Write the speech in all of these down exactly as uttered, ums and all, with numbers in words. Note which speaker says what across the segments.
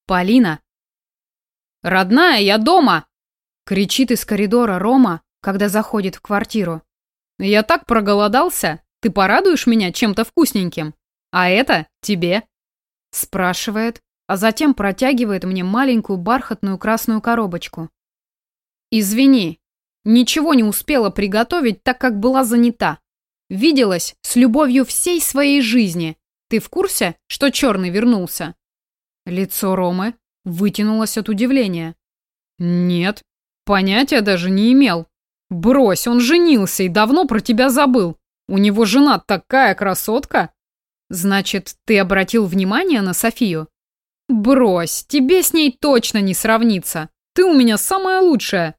Speaker 1: Полина. «Родная, я дома!» — кричит из коридора Рома, когда заходит в квартиру. «Я так проголодался, ты порадуешь меня чем-то вкусненьким? А это тебе!» Спрашивает, а затем протягивает мне маленькую бархатную красную коробочку. «Извини, ничего не успела приготовить, так как была занята. Виделась с любовью всей своей жизни. Ты в курсе, что черный вернулся?» Лицо Ромы вытянулось от удивления. «Нет, понятия даже не имел. Брось, он женился и давно про тебя забыл. У него жена такая красотка!» «Значит, ты обратил внимание на Софию?» «Брось, тебе с ней точно не сравнится. Ты у меня самая лучшая!»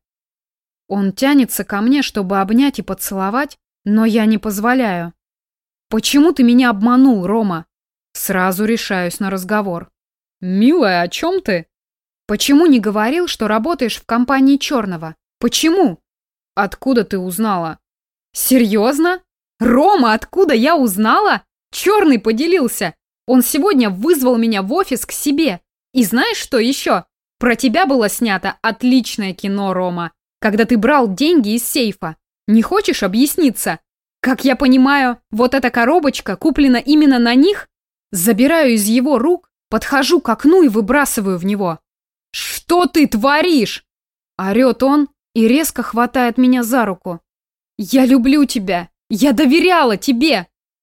Speaker 1: Он тянется ко мне, чтобы обнять и поцеловать, но я не позволяю. «Почему ты меня обманул, Рома?» Сразу решаюсь на разговор. «Милая, о чем ты?» «Почему не говорил, что работаешь в компании Черного? Почему?» «Откуда ты узнала?» «Серьезно? Рома, откуда я узнала? Черный поделился. Он сегодня вызвал меня в офис к себе. И знаешь, что еще? Про тебя было снято отличное кино, Рома, когда ты брал деньги из сейфа. Не хочешь объясниться? Как я понимаю, вот эта коробочка куплена именно на них? Забираю из его рук, подхожу к окну и выбрасываю в него. «Что ты творишь?» Орет он и резко хватает меня за руку. «Я люблю тебя! Я доверяла тебе!»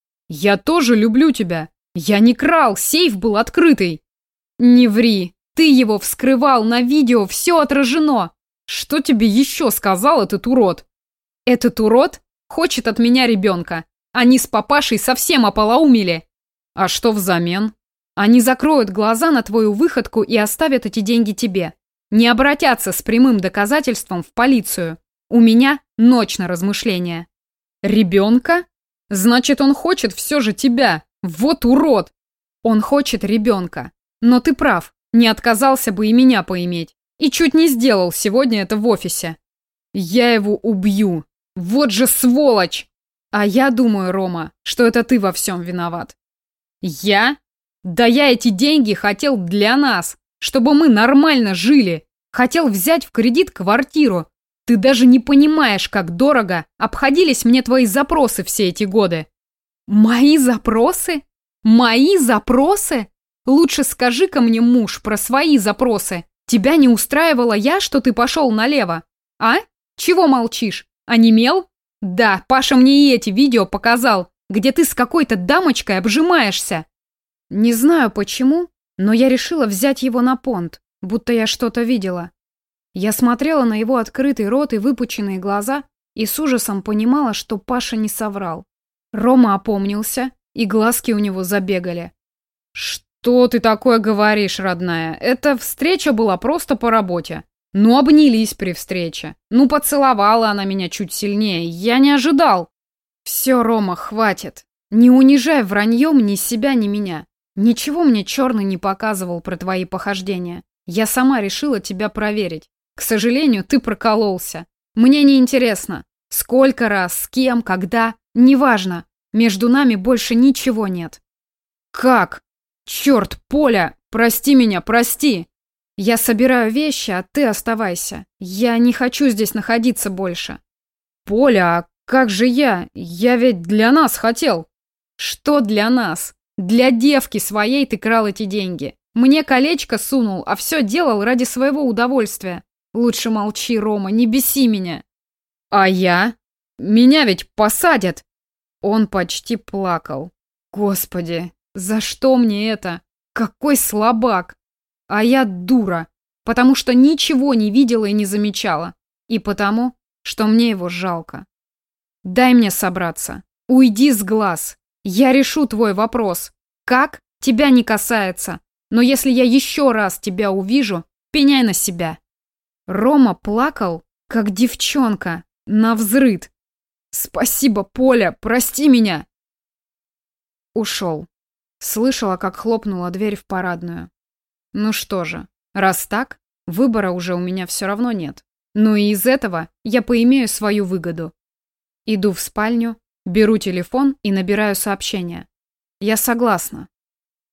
Speaker 1: «Я тоже люблю тебя! Я не крал, сейф был открытый!» «Не ври! Ты его вскрывал, на видео все отражено!» «Что тебе еще сказал этот урод?» «Этот урод хочет от меня ребенка. Они с папашей совсем ополоумели!» «А что взамен?» «Они закроют глаза на твою выходку и оставят эти деньги тебе. Не обратятся с прямым доказательством в полицию. У меня ночь на размышления». «Ребенка? Значит, он хочет все же тебя. Вот урод!» «Он хочет ребенка. Но ты прав, не отказался бы и меня поиметь. И чуть не сделал сегодня это в офисе. Я его убью. Вот же сволочь!» «А я думаю, Рома, что это ты во всем виноват». «Я? Да я эти деньги хотел для нас, чтобы мы нормально жили. Хотел взять в кредит квартиру. Ты даже не понимаешь, как дорого обходились мне твои запросы все эти годы». «Мои запросы? Мои запросы? Лучше скажи-ка мне, муж, про свои запросы. Тебя не устраивала я, что ты пошел налево? А? Чего молчишь? Онемел? Да, Паша мне и эти видео показал, где ты с какой-то дамочкой обжимаешься». Не знаю почему, но я решила взять его на понт, будто я что-то видела. Я смотрела на его открытый рот и выпученные глаза и с ужасом понимала, что Паша не соврал. Рома опомнился, и глазки у него забегали. «Что ты такое говоришь, родная? Эта встреча была просто по работе. Ну, обнялись при встрече. Ну, поцеловала она меня чуть сильнее. Я не ожидал». «Все, Рома, хватит. Не унижай враньем ни себя, ни меня. Ничего мне черный не показывал про твои похождения. Я сама решила тебя проверить. К сожалению, ты прокололся. Мне не интересно. Сколько раз, с кем, когда, неважно. Между нами больше ничего нет». «Как? Черт, Поля, прости меня, прости!» «Я собираю вещи, а ты оставайся. Я не хочу здесь находиться больше». «Поля, а как же я? Я ведь для нас хотел». «Что для нас? Для девки своей ты крал эти деньги. Мне колечко сунул, а все делал ради своего удовольствия. Лучше молчи, Рома, не беси меня». «А я? Меня ведь посадят!» Он почти плакал. «Господи, за что мне это? Какой слабак! А я дура, потому что ничего не видела и не замечала. И потому, что мне его жалко. Дай мне собраться. Уйди с глаз. Я решу твой вопрос. Как? Тебя не касается. Но если я еще раз тебя увижу, пеняй на себя». Рома плакал, как девчонка, навзрыд. «Спасибо, Поля, прости меня!» Ушел. Слышала, как хлопнула дверь в парадную. Ну что же, раз так, выбора уже у меня все равно нет. Ну и из этого я поимею свою выгоду. Иду в спальню, беру телефон и набираю сообщение. Я согласна.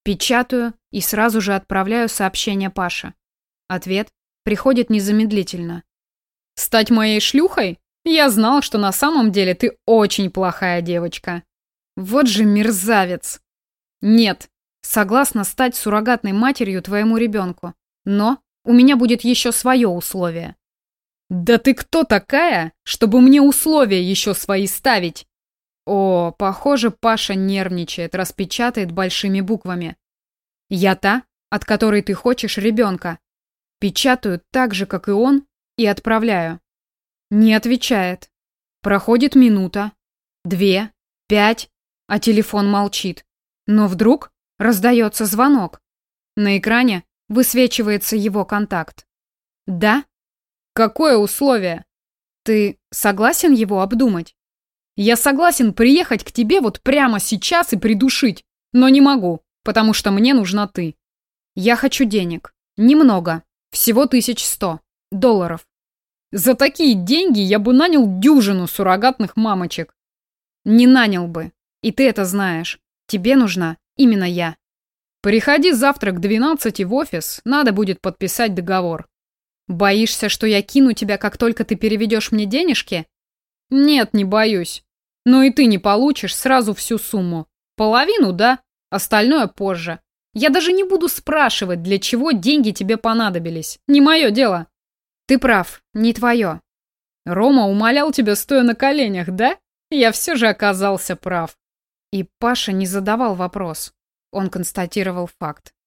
Speaker 1: Печатаю и сразу же отправляю сообщение Паше. Ответ приходит незамедлительно. «Стать моей шлюхой? Я знал, что на самом деле ты очень плохая девочка». Вот же мерзавец. Нет, согласна стать суррогатной матерью твоему ребенку. Но у меня будет еще свое условие. Да ты кто такая, чтобы мне условия еще свои ставить? О, похоже, Паша нервничает, распечатает большими буквами. Я та, от которой ты хочешь ребенка. Печатаю так же, как и он, и отправляю. Не отвечает. Проходит минута, две, пять, а телефон молчит. Но вдруг раздается звонок. На экране высвечивается его контакт. Да? Какое условие? Ты согласен его обдумать? Я согласен приехать к тебе вот прямо сейчас и придушить, но не могу, потому что мне нужна ты. Я хочу денег. Немного. Всего тысяч сто долларов. За такие деньги я бы нанял дюжину суррогатных мамочек. Не нанял бы. И ты это знаешь. Тебе нужна именно я. Приходи завтра к двенадцати в офис, надо будет подписать договор. Боишься, что я кину тебя, как только ты переведешь мне денежки? Нет, не боюсь. Но и ты не получишь сразу всю сумму. Половину, да, остальное позже. Я даже не буду спрашивать, для чего деньги тебе понадобились. Не мое дело. Ты прав, не твое. Рома умолял тебя, стоя на коленях, да? Я все же оказался прав. И Паша не задавал вопрос. Он констатировал факт.